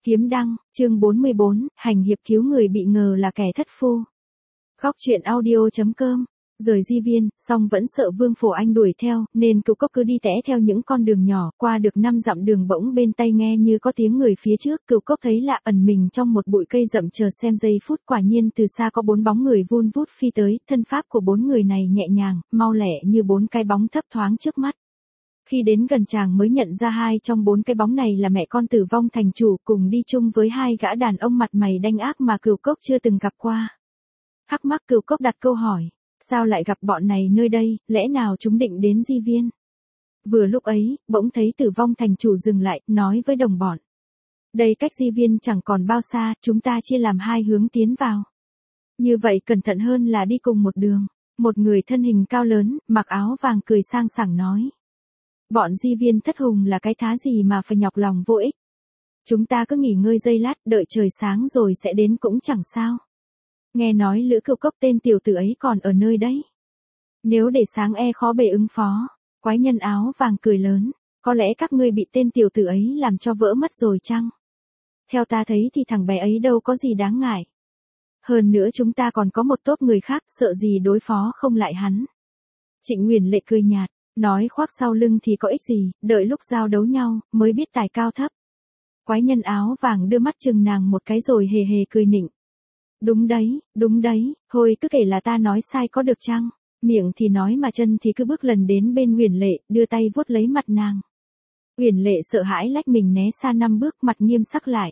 Kiếm đăng, chương 44, hành hiệp cứu người bị ngờ là kẻ thất phu. Góc truyện audio.com. Rời di viên, song vẫn sợ Vương Phổ Anh đuổi theo, nên Cửu Cốc cứ đi tẽ theo những con đường nhỏ, qua được 5 dặm đường bỗng bên tai nghe như có tiếng người phía trước. Cửu Cốc thấy lạ, ẩn mình trong một bụi cây rậm chờ xem giây phút, quả nhiên từ xa có 4 bóng người vun vút phi tới, thân pháp của 4 người này nhẹ nhàng, mau lẹ như 4 cái bóng thấp thoáng trước mắt. Khi đến gần chàng mới nhận ra 2 trong 4 cái bóng này là mẹ con Tử Vong thành chủ, cùng đi chung với 2 gã đàn ông mặt mày đanh ác mà Cửu Cốc chưa từng gặp qua. Hắc mắc Cửu Cốc đặt câu hỏi, sao lại gặp bọn này nơi đây, lẽ nào chúng định đến di viên? Vừa lúc ấy, bỗng thấy Tử Vong thành chủ dừng lại, nói với đồng bọn. Đây cách di viên chẳng còn bao xa, chúng ta chia làm 2 hướng tiến vào. Như vậy cẩn thận hơn là đi cùng một đường. Một người thân hình cao lớn, mặc áo vàng cười sang sảng nói. Bọn di viên thất hùng là cái thá gì mà phải nhọc lòng vô ích. Chúng ta cứ nghỉ ngơi giây lát, đợi trời sáng rồi sẽ đến cũng chẳng sao. Nghe nói Lữ Cửu Cốc tên tiểu tử ấy còn ở nơi đấy. Nếu để sáng khó bề ứng phó. Quái nhân áo vàng cười lớn. Có lẽ các ngươi bị tên tiểu tử ấy làm cho vỡ mất rồi chăng? Theo ta thấy thì thằng bé ấy đâu có gì đáng ngại. Hơn nữa chúng ta còn có một tốp người khác, sợ gì đối phó không lại hắn. Trịnh Nguyền Lệ cười nhạt. Nói khoác sau lưng thì có ích gì, đợi lúc giao đấu nhau, mới biết tài cao thấp. Quái nhân áo vàng đưa mắt chừng nàng một cái rồi hề hề cười nịnh. Đúng đấy, thôi cứ kể là ta nói sai có được chăng? Miệng thì nói mà chân thì cứ bước lần đến bên Nguyền Lệ, đưa tay vuốt lấy mặt nàng. Nguyền Lệ sợ hãi lách mình né xa 5 bước, mặt nghiêm sắc lại.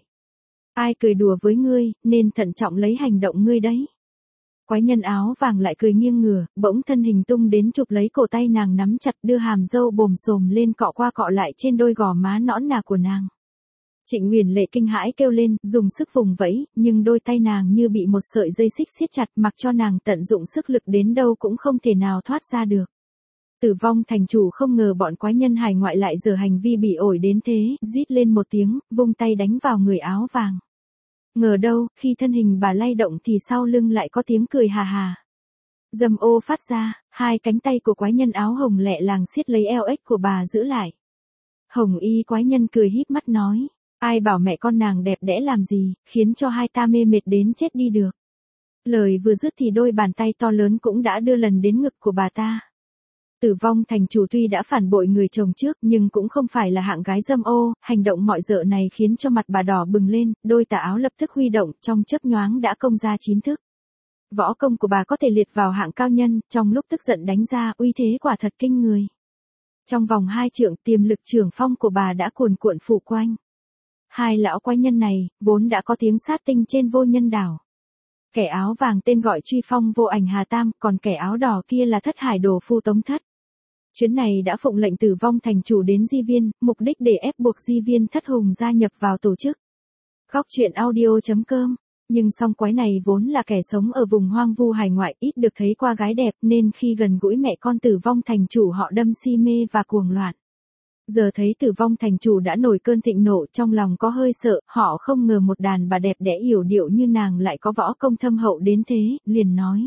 Ai cười đùa với ngươi, nên thận trọng lấy hành động ngươi đấy. Quái nhân áo vàng lại cười nghiêng ngửa, bỗng thân hình tung đến chụp lấy cổ tay nàng nắm chặt, đưa hàm râu bồm xồm lên cọ qua cọ lại trên đôi gò má nõn nà của nàng. Trịnh Nguyền Lệ kinh hãi kêu lên, dùng sức vùng vẫy, nhưng đôi tay nàng như bị một sợi dây xích siết chặt, mặc cho nàng tận dụng sức lực đến đâu cũng không thể nào thoát ra được. Tử Vong thành chủ không ngờ bọn quái nhân hải ngoại lại giờ hành vi bị ổi đến thế, rít lên một tiếng, vung tay đánh vào người áo vàng. Ngờ đâu, khi thân hình bà lay động thì sau lưng lại có tiếng cười hà hà. Dầm ô phát ra, 2 cánh tay của quái nhân áo hồng lẹ làng siết lấy eo ếch của bà giữ lại. Hồng y quái nhân cười híp mắt nói, ai bảo mẹ con nàng đẹp đẽ làm gì, khiến cho hai ta mê mệt đến chết đi được. Lời vừa dứt thì đôi bàn tay to lớn cũng đã đưa lần đến ngực của bà ta. Tử Vong thành chủ tuy đã phản bội người chồng trước nhưng cũng không phải là hạng gái dâm ô, hành động mọi dợ này khiến cho mặt bà đỏ bừng lên, đôi tà áo lập tức huy động, trong chớp nhoáng đã công ra 9 thức. Võ công của bà có thể liệt vào hạng cao nhân, trong lúc tức giận đánh ra uy thế quả thật kinh người. Trong vòng 2 trượng, tiềm lực trưởng phong của bà đã cuồn cuộn phủ quanh. 2 lão quái nhân này, vốn đã có tiếng sát tinh trên Vô Nhân đảo. Kẻ áo vàng tên gọi Truy Phong Vô Ảnh Hà Tam, còn kẻ áo đỏ kia là Thất Hải Đồ Phu Tống Thất. Chuyến này đã phụng lệnh Tử Vong thành chủ đến di viên, mục đích để ép buộc di viên thất hùng gia nhập vào tổ chức. Góc truyện audio.com. Nhưng song quái này vốn là kẻ sống ở vùng hoang vu hải ngoại, ít được thấy qua gái đẹp nên khi gần gũi mẹ con Tử Vong thành chủ họ đâm si mê và cuồng loạn. Giờ thấy Tử Vong thành chủ đã nổi cơn thịnh nộ, trong lòng có hơi sợ, họ không ngờ một đàn bà đẹp đẽ yểu điệu như nàng lại có võ công thâm hậu đến thế, liền nói.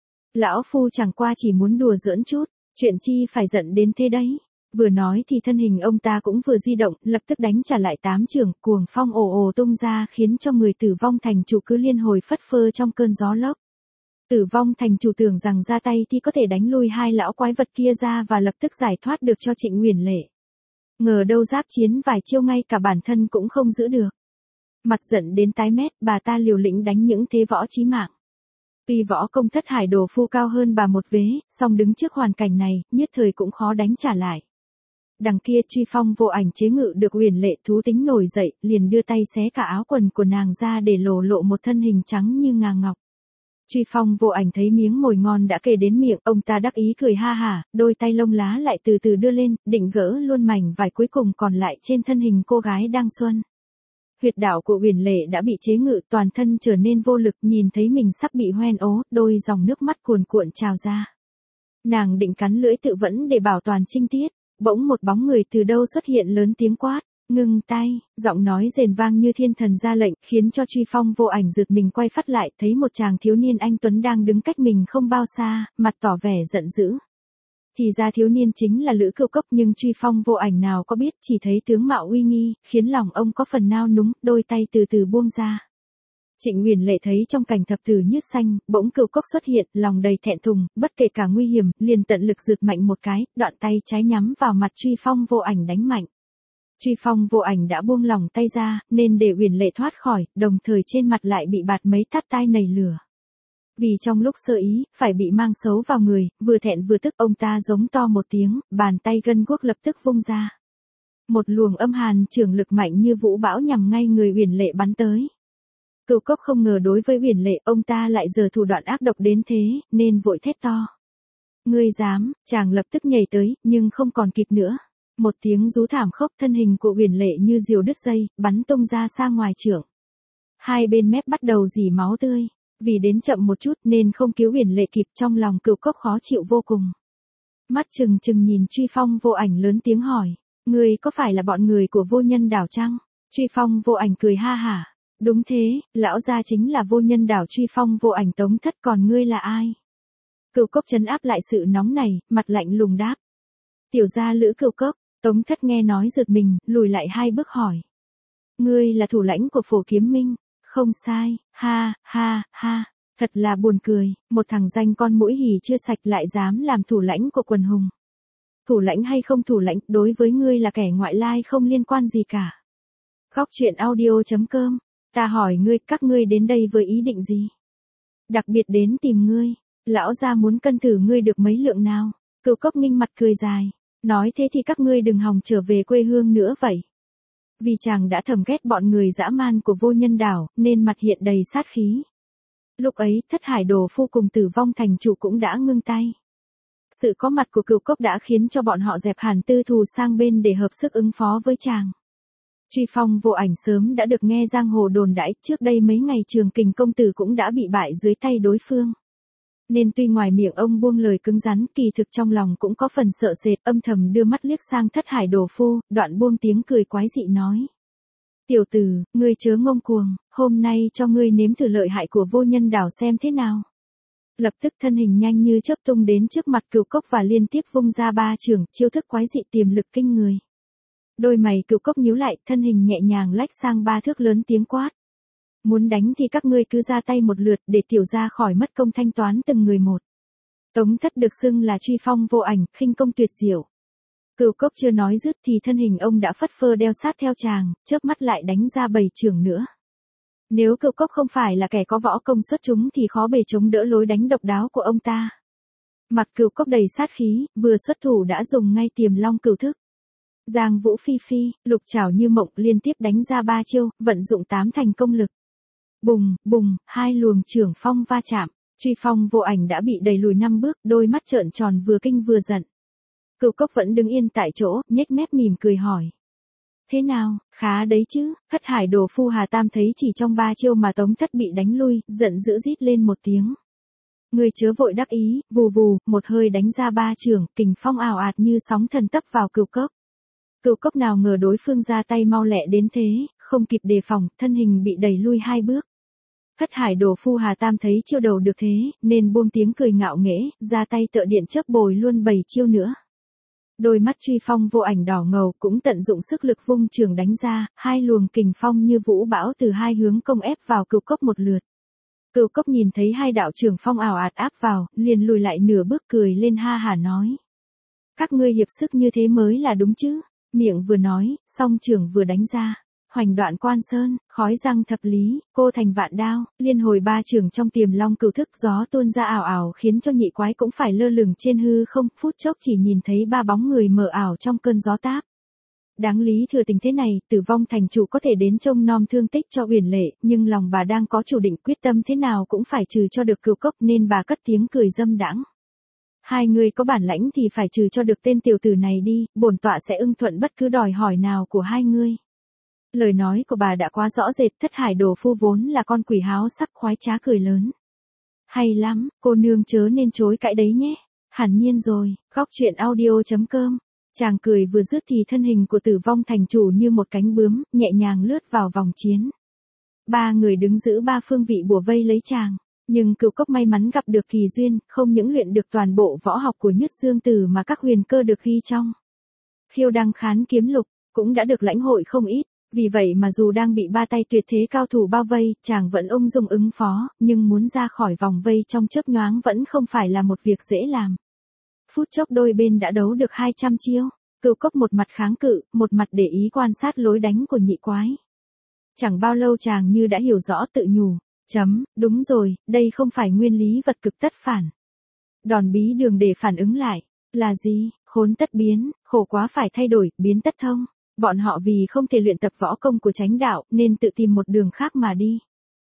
Lão phu chẳng qua chỉ muốn đùa giỡn chút. Chuyện chi phải giận đến thế đấy. Vừa nói thì thân hình ông ta cũng vừa di động, lập tức đánh trả lại 8 chưởng, cuồng phong ồ ồ tung ra khiến cho người Tử Vong thành chủ cứ liên hồi phất phơ trong cơn gió lốc. Tử Vong thành chủ tưởng rằng ra tay thì có thể đánh lui 2 lão quái vật kia ra và lập tức giải thoát được cho Trịnh Nguyền Lệ. Ngờ đâu giáp chiến vài chiêu ngay cả bản thân cũng không giữ được. Mặt giận đến tái mét, bà ta liều lĩnh đánh những thế võ chí mạng. Tuy võ công Thất Hải Đồ Phu cao hơn bà một vế, song đứng trước hoàn cảnh này, nhất thời cũng khó đánh trả lại. Đằng kia Truy Phong Vô Ảnh chế ngự được Nguyền Lệ thú tính nổi dậy, liền đưa tay xé cả áo quần của nàng ra để lộ lộ một thân hình trắng như ngà ngọc. Truy Phong Vô Ảnh thấy miếng mồi ngon đã kề đến miệng, ông ta đắc ý cười ha hả, đôi tay lông lá lại từ từ đưa lên, định gỡ luôn mảnh vải cuối cùng còn lại trên thân hình cô gái đang xuân. Huyệt đạo của Nguyền Lệ đã bị chế ngự, toàn thân trở nên vô lực, nhìn thấy mình sắp bị hoen ố, đôi dòng nước mắt cuồn cuộn trào ra. Nàng định cắn lưỡi tự vẫn để bảo toàn trinh tiết, bỗng một bóng người từ đâu xuất hiện lớn tiếng quát, ngưng tay, giọng nói rền vang như thiên thần ra lệnh, khiến cho Truy Phong Vô Ảnh giật mình quay phát lại, thấy một chàng thiếu niên anh tuấn đang đứng cách mình không bao xa, mặt tỏ vẻ giận dữ. Thì ra thiếu niên chính là Lữ Cửu Cốc, nhưng Truy Phong Vô Ảnh nào có biết, chỉ thấy tướng mạo uy nghi, khiến lòng ông có phần nao núng, đôi tay từ từ buông ra. Trịnh Uyển Lệ thấy trong cảnh thập tử nhất xanh, bỗng Cửu Cốc xuất hiện, lòng đầy thẹn thùng, bất kể cả nguy hiểm, liền tận lực giật mạnh một cái, đoạn tay trái nhắm vào mặt Truy Phong Vô Ảnh đánh mạnh. Truy Phong Vô Ảnh đã buông lỏng tay ra, nên để Uyển Lệ thoát khỏi, đồng thời trên mặt lại bị bạt mấy tát tai nảy lửa. Vì trong lúc sơ ý, phải bị mang xấu vào người, vừa thẹn vừa tức, ông ta giống to một tiếng, bàn tay gân guốc lập tức vung ra. Một luồng âm hàn trường lực mạnh như vũ bão nhằm ngay người Uyển Lệ bắn tới. Cửu Cốc không ngờ đối với Uyển Lệ, ông ta lại giở thủ đoạn ác độc đến thế, nên vội thét to. Ngươi dám, chàng lập tức nhảy tới, nhưng không còn kịp nữa. Một tiếng rú thảm khốc, thân hình của Uyển Lệ như diều đứt dây, bắn tung ra xa ngoài chưởng. Hai bên mép bắt đầu rỉ máu tươi. Vì đến chậm một chút nên không cứu Uyển Lệ kịp, trong lòng Cửu Cốc khó chịu vô cùng. Mắt trừng trừng nhìn Truy Phong Vô Ảnh lớn tiếng hỏi. Ngươi có phải là bọn người của Vô Nhân Đảo chăng? Truy Phong Vô Ảnh cười ha hả. Đúng thế, lão gia chính là Vô Nhân Đảo Truy Phong Vô Ảnh Tống Thất, còn ngươi là ai? Cửu Cốc trấn áp lại sự nóng này, mặt lạnh lùng đáp. Tiểu gia Lữ Cửu Cốc. Tống Thất nghe nói giật mình, lùi lại hai bước hỏi. Ngươi là thủ lãnh của Phổ Kiếm Minh? Không sai, ha, ha, ha, thật là buồn cười, một thằng danh con mũi hỉ chưa sạch lại dám làm thủ lãnh của quần hùng. Thủ lãnh hay không thủ lãnh, đối với ngươi là kẻ ngoại lai không liên quan gì cả. Góc truyện audio.com, ta hỏi ngươi, các ngươi đến đây với ý định gì? Đặc biệt đến tìm ngươi, lão gia muốn cân thử ngươi được mấy lượng nào? Cửu Cốc nghinh mặt cười dài, nói thế thì các ngươi đừng hòng trở về quê hương nữa vậy. Vì chàng đã thầm ghét bọn người dã man của Vô Nhân Đảo, nên mặt hiện đầy sát khí. Lúc ấy, Thất Hải Đồ Phu cùng Tử Vong Thành Chủ cũng đã ngưng tay. Sự có mặt của Cửu Cốc đã khiến cho bọn họ dẹp hẳn tư thù sang bên để hợp sức ứng phó với chàng. Truy Phong Vô Ảnh sớm đã được nghe giang hồ đồn đãi, trước đây mấy ngày Trường Kình công tử cũng đã bị bại dưới tay đối phương. Nên tuy ngoài miệng ông buông lời cứng rắn, kỳ thực trong lòng cũng có phần sợ sệt, âm thầm đưa mắt liếc sang Thất Hải Đồ Phu, đoạn buông tiếng cười quái dị nói. Tiểu tử, ngươi chớ ngông cuồng, hôm nay cho ngươi nếm thử lợi hại của Vô Nhân Đảo xem thế nào. Lập tức thân hình nhanh như chớp tung đến trước mặt Cửu Cốc và liên tiếp vung ra ba chưởng, chiêu thức quái dị tiềm lực kinh người. Đôi mày Cửu Cốc nhíu lại, thân hình nhẹ nhàng lách sang ba thước, lớn tiếng quát. Muốn đánh thì các ngươi cứ ra tay một lượt, để tiểu gia khỏi mất công thanh toán từng người một. Tống Thất được xưng là Truy Phong Vô Ảnh, khinh công tuyệt diệu. Cửu Cốc chưa nói dứt thì thân hình ông đã phất phơ đeo sát theo chàng, chớp mắt lại đánh ra 7 chưởng nữa. Nếu Cửu Cốc không phải là kẻ có võ công xuất chúng thì khó bề chống đỡ lối đánh độc đáo của ông ta. Mặt Cửu Cốc đầy sát khí, vừa xuất thủ đã dùng ngay Tiềm Long Cửu thức. Giang Vũ Phi Phi, lục trảo như mộng, liên tiếp đánh ra 3 chiêu, vận dụng 8 thành công lực. Bùng, bùng, hai luồng chưởng phong va chạm, Truy Phong Vô Ảnh đã bị đẩy lùi 5 bước, đôi mắt trợn tròn vừa kinh vừa giận. Cửu Cốc vẫn đứng yên tại chỗ, nhếch mép mỉm cười hỏi. Thế nào, khá đấy chứ? Thất Hải Đồ Phu Hà Tam thấy chỉ trong 3 chiêu mà Tống Thất bị đánh lui, giận dữ rít lên một tiếng. Người chớ vội đắc ý, vù vù, một hơi đánh ra 3 chưởng, kình phong ào ạt như sóng thần tấp vào Cửu Cốc. Cửu Cốc nào ngờ đối phương ra tay mau lẹ đến thế, không kịp đề phòng, thân hình bị đẩy lui 2 bước. Thất Hải Đồ Phu Hà Tam thấy chiêu đầu được thế, nên buông tiếng cười ngạo nghễ, ra tay tựa điện chớp bồi luôn 7 chiêu nữa. Đôi mắt Truy Phong Vô Ảnh đỏ ngầu, cũng tận dụng sức lực vung chưởng đánh ra, hai luồng kình phong như vũ bão từ hai hướng công ép vào Cửu Cốc một lượt. Cửu Cốc nhìn thấy hai đạo chưởng phong ảo ạt áp vào, liền lùi lại nửa bước, cười lên ha hả nói. Các ngươi hiệp sức như thế mới là đúng chứ? Miệng vừa nói, song chưởng vừa đánh ra. Hoành Đoạn Quan Sơn, khói răng thập lý, cô thành vạn đao, liên hồi 3 chưởng trong Tiềm Long Cửu thức, gió tuôn ra ảo ảo khiến cho nhị quái cũng phải lơ lửng trên hư không, phút chốc chỉ nhìn thấy 3 bóng người mờ ảo trong cơn gió táp. Đáng lý thừa tình thế này, Tử Vong Thành Chủ có thể đến trông nom thương tích cho Uyển Lệ, nhưng lòng bà đang có chủ định, quyết tâm thế nào cũng phải trừ cho được Cửu Cốc, nên bà cất tiếng cười dâm đãng. Hai người có bản lãnh thì phải trừ cho được tên tiểu tử này đi, bổn tọa sẽ ưng thuận bất cứ đòi hỏi nào của hai ngươi. Lời nói của bà đã quá rõ rệt, Thất Hải Đồ Phu vốn là con quỷ háo sắc, khoái trá cười lớn. Hay lắm, cô nương chớ nên chối cãi đấy nhé. Hẳn nhiên rồi, góc truyện audio.com. Chàng cười vừa dứt thì thân hình của Tử Vong Thành Chủ như một cánh bướm, nhẹ nhàng lướt vào vòng chiến. 3 người đứng giữ 3 phương vị bủa vây lấy chàng. Nhưng Cửu Cốc may mắn gặp được kỳ duyên, không những luyện được toàn bộ võ học của Nhất Dương Tử mà các huyền cơ được ghi trong Khiêu Đăng Khán Kiếm Lục, cũng đã được lãnh hội không ít. Vì vậy mà dù đang bị ba tay tuyệt thế cao thủ bao vây, chàng vẫn ung dung ứng phó, nhưng muốn ra khỏi vòng vây trong chớp nhoáng vẫn không phải là một việc dễ làm. Phút chốc đôi bên đã đấu được 200 chiêu, Cửu Cốc một mặt kháng cự, một mặt để ý quan sát lối đánh của nhị quái. Chẳng bao lâu chàng như đã hiểu rõ tự nhủ, đúng rồi, đây không phải nguyên lý vật cực tất phản. Đòn bí đường để phản ứng lại, là gì? Khốn tất biến, khổ quá phải thay đổi, biến tất thông. Bọn họ vì không thể luyện tập võ công của chánh đạo, nên tự tìm một đường khác mà đi.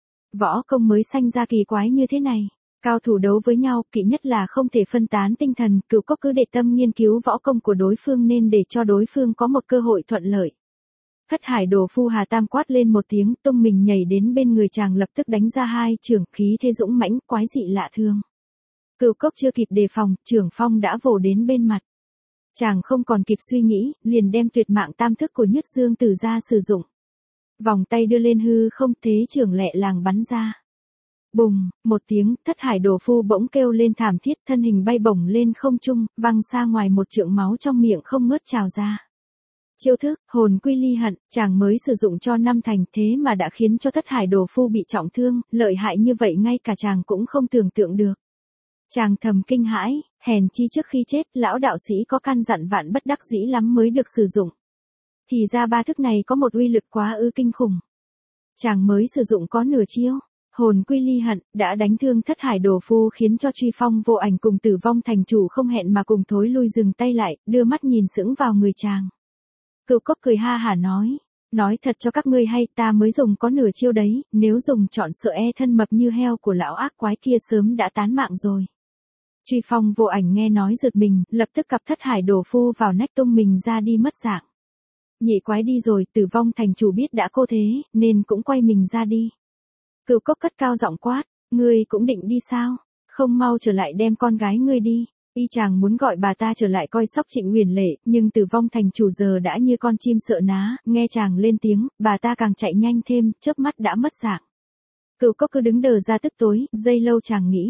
Võ công mới sanh ra kỳ quái như thế này. Cao thủ đấu với nhau, kỵ nhất là không thể phân tán tinh thần, Cửu Cốc cứ để tâm nghiên cứu võ công của đối phương nên để cho đối phương có một cơ hội thuận lợi. Thất Hải Đồ Phu Hà Tam quát lên một tiếng, tung mình nhảy đến bên người chàng lập tức đánh ra hai chưởng, khí thế dũng mãnh, quái dị lạ thường. Cửu Cốc chưa kịp đề phòng, chưởng phong đã vồ đến bên mặt. Chàng không còn kịp suy nghĩ, liền đem tuyệt mạng tam thức của Nhất Dương Tử ra sử dụng. Vòng tay đưa lên hư không, thế chưởng lẹ làng bắn ra. Bùng, một tiếng, Thất Hải Đồ Phu bỗng kêu lên thảm thiết, thân hình bay bổng lên không trung, văng xa ngoài một trượng, máu trong miệng không ngớt trào ra. Chiêu thức, hồn quy ly hận, chàng mới sử dụng cho năm thành, thế mà đã khiến cho Thất Hải Đồ Phu bị trọng thương, lợi hại như vậy ngay cả chàng cũng không tưởng tượng được. Chàng thầm kinh hãi, hèn chi trước khi chết, lão đạo sĩ có căn dặn vạn bất đắc dĩ lắm mới được sử dụng. Thì ra ba thức này có một uy lực quá ư kinh khủng. Chàng mới sử dụng có nửa chiêu, hồn quy ly hận, đã đánh thương Thất Hải Đồ Phu khiến cho Truy Phong Vô Ảnh cùng Tử Vong Thành Chủ không hẹn mà cùng thối lui dừng tay lại, đưa mắt nhìn sững vào người chàng. Cửu Cốc cười ha hả nói thật cho các ngươi hay, ta mới dùng có nửa chiêu đấy, nếu dùng trọn sợ e thân mập như heo của lão ác quái kia sớm đã tán mạng rồi. Truy Phong Vô Ảnh nghe nói giật mình, lập tức cặp Thất Hải Đồ Phu vào nách tung mình ra đi mất dạng. Nhị quái đi rồi, Tử Vong Thành Chủ biết đã cô thế, nên cũng quay mình ra đi. Cửu Cốc cất cao giọng quát, ngươi cũng định đi sao? Không mau trở lại đem con gái ngươi đi. Y chàng muốn gọi bà ta trở lại coi sóc Trịnh Uyển Lệ, nhưng Tử Vong Thành Chủ giờ đã như con chim sợ ná, nghe chàng lên tiếng, bà ta càng chạy nhanh thêm, chớp mắt đã mất dạng. Cửu Cốc cứ đứng đờ ra tức tối, giây lâu chàng nghĩ.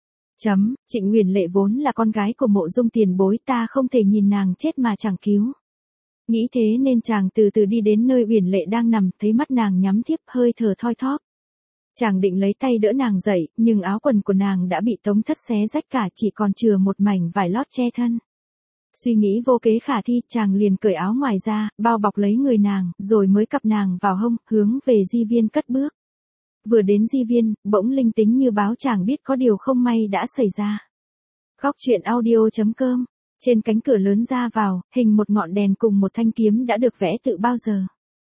Trịnh Uyển Lệ vốn là con gái của Mộ Dung tiền bối, ta không thể nhìn nàng chết mà chẳng cứu. Nghĩ thế nên chàng từ từ đi đến nơi Uyển Lệ đang nằm, thấy mắt nàng nhắm thiếp, hơi thở thoi thóp. Chàng định lấy tay đỡ nàng dậy, nhưng áo quần của nàng đã bị Tống Thất xé rách cả, chỉ còn chừa một mảnh vải lót che thân. Suy nghĩ vô kế khả thi, chàng liền cởi áo ngoài ra, bao bọc lấy người nàng, rồi mới cặp nàng vào hông, hướng về Di Viên cất bước. Vừa đến Di Viên, bỗng linh tính như báo chàng biết có điều không may đã xảy ra. Góc truyện audio.com. Trên cánh cửa lớn ra vào, hình một ngọn đèn cùng một thanh kiếm đã được vẽ tự bao giờ.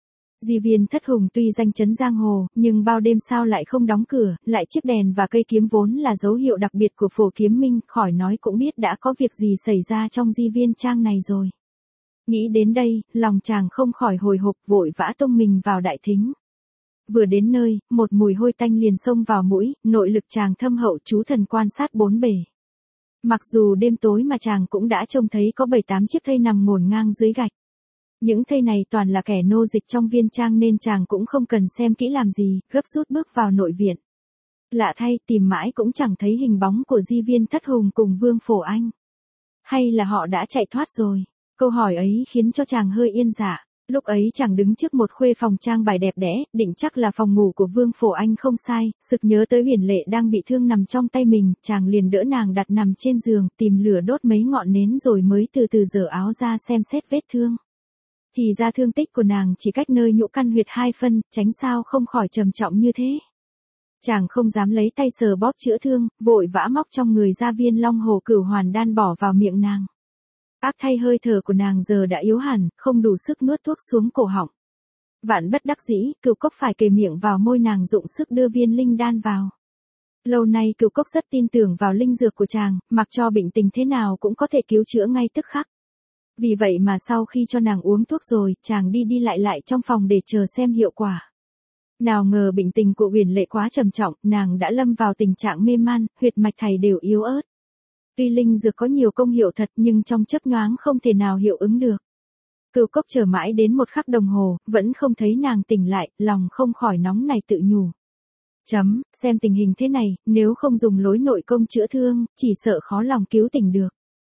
Di Viên Thất Hùng tuy danh chấn giang hồ, nhưng bao đêm sao lại không đóng cửa, lại chiếc đèn và cây kiếm vốn là dấu hiệu đặc biệt của Phổ Kiếm Minh, khỏi nói cũng biết đã có việc gì xảy ra trong Di Viên Trang này rồi. Nghĩ đến đây, lòng chàng không khỏi hồi hộp, vội vã tung mình vào đại thính. Vừa đến nơi, một mùi hôi tanh liền xông vào mũi, nội lực chàng thâm hậu, chú thần quan sát bốn bề. Mặc dù đêm tối mà chàng cũng đã trông thấy có 7-8 chiếc thây nằm ngổn ngang dưới gạch. Những thây này toàn là kẻ nô dịch trong viên trang nên chàng cũng không cần xem kỹ làm gì, gấp rút bước vào nội viện. Lạ thay, tìm mãi cũng chẳng thấy hình bóng của Di Viên Thất Hùng cùng Vương Phổ Anh. Hay là họ đã chạy thoát rồi? Câu hỏi ấy khiến cho chàng hơi yên dạ. Lúc ấy chàng đứng trước một khuê phòng trang bài đẹp đẽ, định chắc là phòng ngủ của Vương Phổ Anh không sai, sực nhớ tới Uyển Lệ đang bị thương nằm trong tay mình, chàng liền đỡ nàng đặt nằm trên giường, tìm lửa đốt mấy ngọn nến rồi mới từ từ giở áo ra xem xét vết thương. Thì ra thương tích của nàng chỉ cách nơi nhũ căn huyệt 2 phân, tránh sao không khỏi trầm trọng như thế. Chàng không dám lấy tay sờ bóp chữa thương, vội vã móc trong người ra viên Long Hồ Cửu Hoàn đan bỏ vào miệng nàng. Ác thay hơi thở của nàng giờ đã yếu hẳn, không đủ sức nuốt thuốc xuống cổ họng. Vạn bất đắc dĩ, Cửu Cốc phải kề miệng vào môi nàng dụng sức đưa viên linh đan vào. Lâu nay Cửu Cốc rất tin tưởng vào linh dược của chàng, mặc cho bệnh tình thế nào cũng có thể cứu chữa ngay tức khắc. Vì vậy mà sau khi cho nàng uống thuốc rồi, chàng đi lại trong phòng để chờ xem hiệu quả. Nào ngờ bệnh tình của Uyển Lệ quá trầm trọng, nàng đã lâm vào tình trạng mê man, huyệt mạch thầy đều yếu ớt. Tuy linh dược có nhiều công hiệu thật nhưng trong chớp nhoáng không thể nào hiệu ứng được. Cửu Cốc chờ mãi đến 1 khắc đồng hồ, vẫn không thấy nàng tỉnh lại, lòng không khỏi nóng này tự nhủ. Xem tình hình thế này, nếu không dùng lối nội công chữa thương, chỉ sợ khó lòng cứu tỉnh được.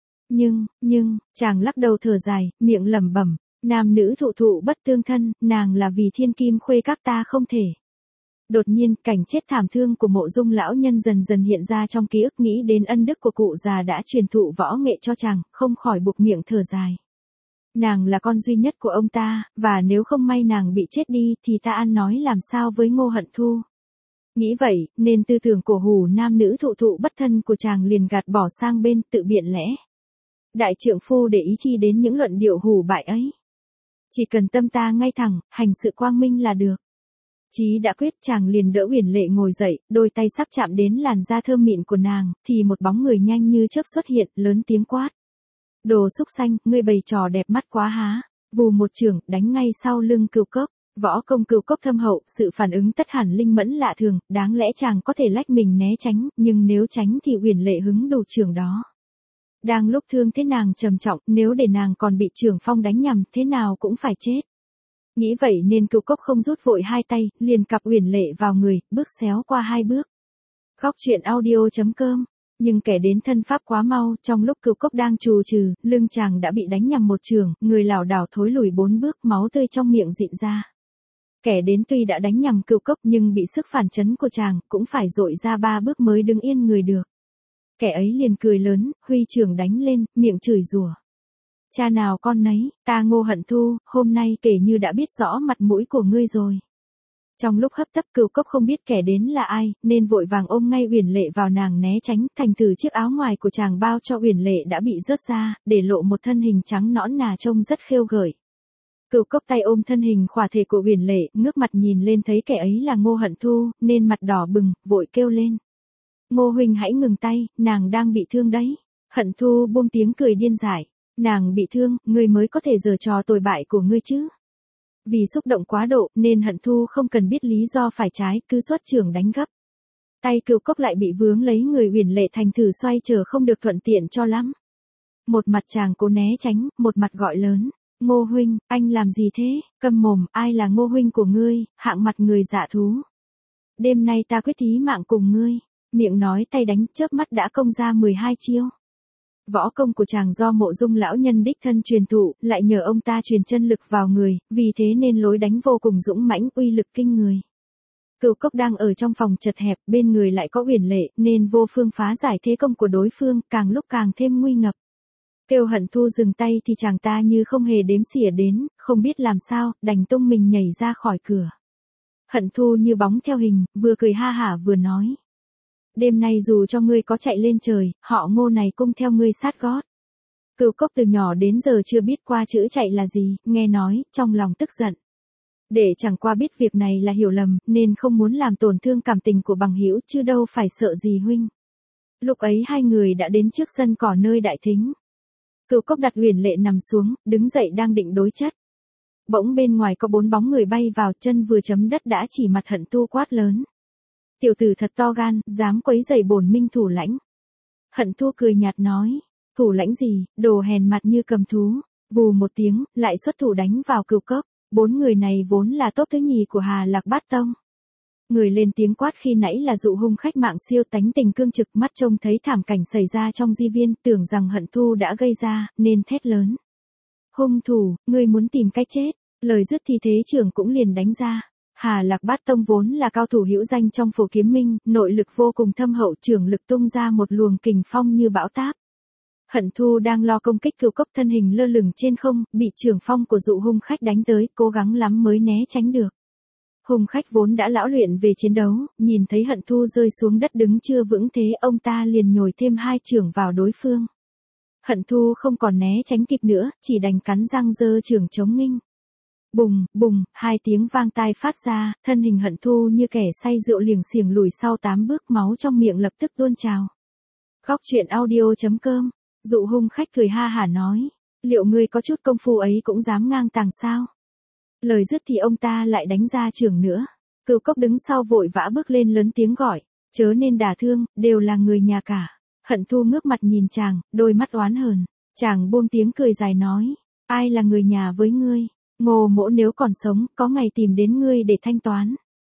Nhưng, chàng lắc đầu thở dài, miệng lẩm bẩm, nam nữ thụ thụ bất tương thân, nàng là vì thiên kim khuê các ta không thể. Đột nhiên, cảnh chết thảm thương của Mộ Dung lão nhân dần dần hiện ra trong ký ức, nghĩ đến ân đức của cụ già đã truyền thụ võ nghệ cho chàng, không khỏi buộc miệng thở dài. Nàng là con duy nhất của ông ta, và nếu không may nàng bị chết đi thì ta ăn nói làm sao với Ngô Hận Thu. Nghĩ vậy, nên tư tưởng cổ hủ nam nữ thụ thụ bất thân của chàng liền gạt bỏ sang bên, tự biện lẽ. Đại trượng phu để ý chi đến những luận điệu hủ bại ấy. Chỉ cần tâm ta ngay thẳng, hành sự quang minh là được. Chí đã quyết, chàng liền đỡ Uyển Lệ ngồi dậy, đôi tay sắp chạm đến làn da thơm mịn của nàng, thì một bóng người nhanh như chớp xuất hiện, lớn tiếng quát. Đồ xúc xanh, ngươi bày trò đẹp mắt quá há. Vù một chưởng, đánh ngay sau lưng Cửu Cốc. Võ công Cửu Cốc thâm hậu, sự phản ứng tất hẳn linh mẫn lạ thường, đáng lẽ chàng có thể lách mình né tránh, nhưng nếu tránh thì Uyển Lệ hứng đủ chưởng đó. Đang lúc thương thế nàng trầm trọng, nếu để nàng còn bị chưởng phong đánh nhầm, thế nào cũng phải chết. Nghĩ vậy nên Cửu Cốc không rút vội hai tay, liền cặp Uyển Lệ vào người, bước xéo qua hai bước. Khóc chuyện audio.com. Nhưng kẻ đến thân pháp quá mau, trong lúc Cửu Cốc đang trù trừ, lưng chàng đã bị đánh nhầm một chưởng, người lảo đảo thối lùi 4 bước, máu tươi trong miệng rịn ra. Kẻ đến tuy đã đánh nhầm Cửu Cốc nhưng bị sức phản chấn của chàng, cũng phải dội ra 3 bước mới đứng yên người được. Kẻ ấy liền cười lớn, huy chưởng đánh lên, miệng chửi rủa. Cha nào con nấy, ta Ngô Hận Thu, hôm nay kể như đã biết rõ mặt mũi của ngươi rồi. Trong lúc hấp tấp Cửu Cốc không biết kẻ đến là ai, nên vội vàng ôm ngay Uyển Lệ vào nàng né tránh, thành thử chiếc áo ngoài của chàng bao cho Uyển Lệ đã bị rớt ra, để lộ một thân hình trắng nõn nà trông rất khêu gợi. Cửu Cốc tay ôm thân hình khỏa thể của Uyển Lệ, ngước mặt nhìn lên thấy kẻ ấy là Ngô Hận Thu, nên mặt đỏ bừng, vội kêu lên. Ngô huynh hãy ngừng tay, nàng đang bị thương đấy. Hận Thu buông tiếng cười điên dại. Nàng bị thương, ngươi mới có thể giở trò tồi bại của ngươi chứ. Vì xúc động quá độ, nên Hận Thu không cần biết lý do phải trái, cứ xuất chưởng đánh gấp. Tay Cửu Cốc lại bị vướng lấy người Uyển Lệ thành thử xoay trở không được thuận tiện cho lắm. Một mặt chàng cố né tránh, một mặt gọi lớn. Ngô huynh, anh làm gì thế? Câm mồm, ai là Ngô huynh của ngươi, hạng mặt người dạ thú. Đêm nay ta quyết thí mạng cùng ngươi. Miệng nói tay đánh, chớp mắt đã công ra 12 chiêu. Võ công của chàng do Mộ Dung lão nhân đích thân truyền thụ, lại nhờ ông ta truyền chân lực vào người, vì thế nên lối đánh vô cùng dũng mãnh, uy lực kinh người. Cửu Cốc đang ở trong phòng chật hẹp, bên người lại có Uyển Lệ, nên vô phương phá giải thế công của đối phương, càng lúc càng thêm nguy ngập. Kêu Hận Thu dừng tay thì chàng ta như không hề đếm xỉa đến, không biết làm sao, đành tung mình nhảy ra khỏi cửa. Hận Thu như bóng theo hình, vừa cười ha hả vừa nói. Đêm nay dù cho ngươi có chạy lên trời, họ Ngô này cũng theo ngươi sát gót. Cửu Cốc từ nhỏ đến giờ chưa biết qua chữ chạy là gì, nghe nói, trong lòng tức giận. Để chẳng qua biết việc này là hiểu lầm, nên không muốn làm tổn thương cảm tình của bằng hữu, chứ đâu phải sợ gì huynh. Lúc ấy hai người đã đến trước sân cỏ nơi đại thính. Cửu Cốc đặt Uyển Lệ nằm xuống, đứng dậy đang định đối chất. Bỗng bên ngoài có 4 bóng người bay vào, chân vừa chấm đất đã chỉ mặt Hận Thu quát lớn. Tiểu tử thật to gan, dám quấy rầy bổn minh thủ lãnh. Hận Thu cười nhạt nói, thủ lãnh gì, đồ hèn mặt như cầm thú. Vù một tiếng, lại xuất thủ đánh vào Cửu Cốc. 4 người này vốn là top thứ nhì của Hà Lạc Bát Tông. Người lên tiếng quát khi nãy là Dụ Hung khách mạng siêu tánh tình cương trực, mắt trông thấy thảm cảnh xảy ra trong di viên, tưởng rằng Hận Thu đã gây ra, nên thét lớn. Hung thủ, ngươi muốn tìm cái chết. Lời dứt thì thế trưởng cũng liền đánh ra. Hà Lạc Bát Tông vốn là cao thủ hữu danh trong Phổ Kiếm Minh, nội lực vô cùng thâm hậu, trưởng lực tung ra một luồng kình phong như bão táp. Hận Thu đang lo công kích Cửu Cốc, thân hình lơ lửng trên không, bị trưởng phong của Dụ Hung khách đánh tới, cố gắng lắm mới né tránh được. Hung khách vốn đã lão luyện về chiến đấu, nhìn thấy Hận Thu rơi xuống đất đứng chưa vững thế, ông ta liền nhồi thêm 2 chưởng vào đối phương. Hận Thu không còn né tránh kịp nữa, chỉ đành cắn răng giơ chưởng chống nghinh. Bùng, bùng, 2 tiếng vang tai phát ra, thân hình Hận Thu như kẻ say rượu liềng xiềng lùi sau 8 bước, máu trong miệng lập tức tuôn trào. Khóc chuyện audio.com. Dụ Hung khách cười ha hả nói, liệu ngươi có chút công phu ấy cũng dám ngang tàng sao? Lời dứt thì ông ta lại đánh ra chưởng nữa. Cửu Cốc đứng sau vội vã bước lên lớn tiếng gọi, chớ nên đả thương, đều là người nhà cả. Hận Thu ngước mặt nhìn chàng, đôi mắt oán hờn. Chàng buông tiếng cười dài nói, ai là người nhà với ngươi? Ngô mỗ nếu còn sống, có ngày tìm đến ngươi để thanh toán.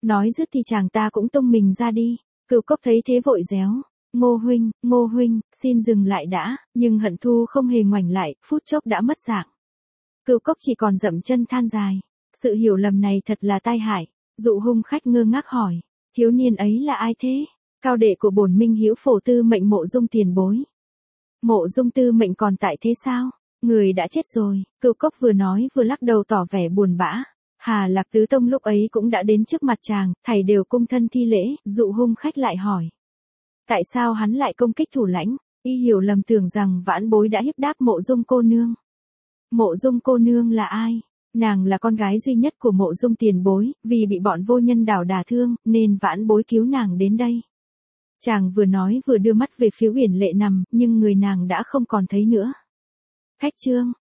Nói dứt thì chàng ta cũng tung mình ra đi. Cửu Cốc thấy thế vội réo. Ngô huynh, xin dừng lại đã, nhưng Hận Thu không hề ngoảnh lại, phút chốc đã mất dạng. Cửu Cốc chỉ còn dậm chân than dài. Sự hiểu lầm này thật là tai hại. Dụ Hung khách ngơ ngác hỏi. Thiếu niên ấy là ai thế? Cao đệ của bổn Minh Hữu Phổ Tư Mệnh Mộ Dung tiền bối. Mộ Dung Tư Mệnh còn tại thế sao? Người đã chết rồi. Cửu Cốc vừa nói vừa lắc đầu tỏ vẻ buồn bã. Hà Lạc Tứ Tông lúc ấy cũng đã đến trước mặt chàng, thảy đều cung thân thi lễ. Dụ Hung khách lại hỏi. Tại sao hắn lại công kích thủ lãnh? Y hiểu lầm tưởng rằng vãn bối đã hiếp đáp Mộ Dung cô nương. Mộ Dung cô nương là ai? Nàng là con gái duy nhất của Mộ Dung tiền bối, vì bị bọn vô nhân đảo đả thương, nên vãn bối cứu nàng đến đây. Chàng vừa nói vừa đưa mắt về phía Uyển Lệ nằm, nhưng người nàng đã không còn thấy nữa. Khách trương,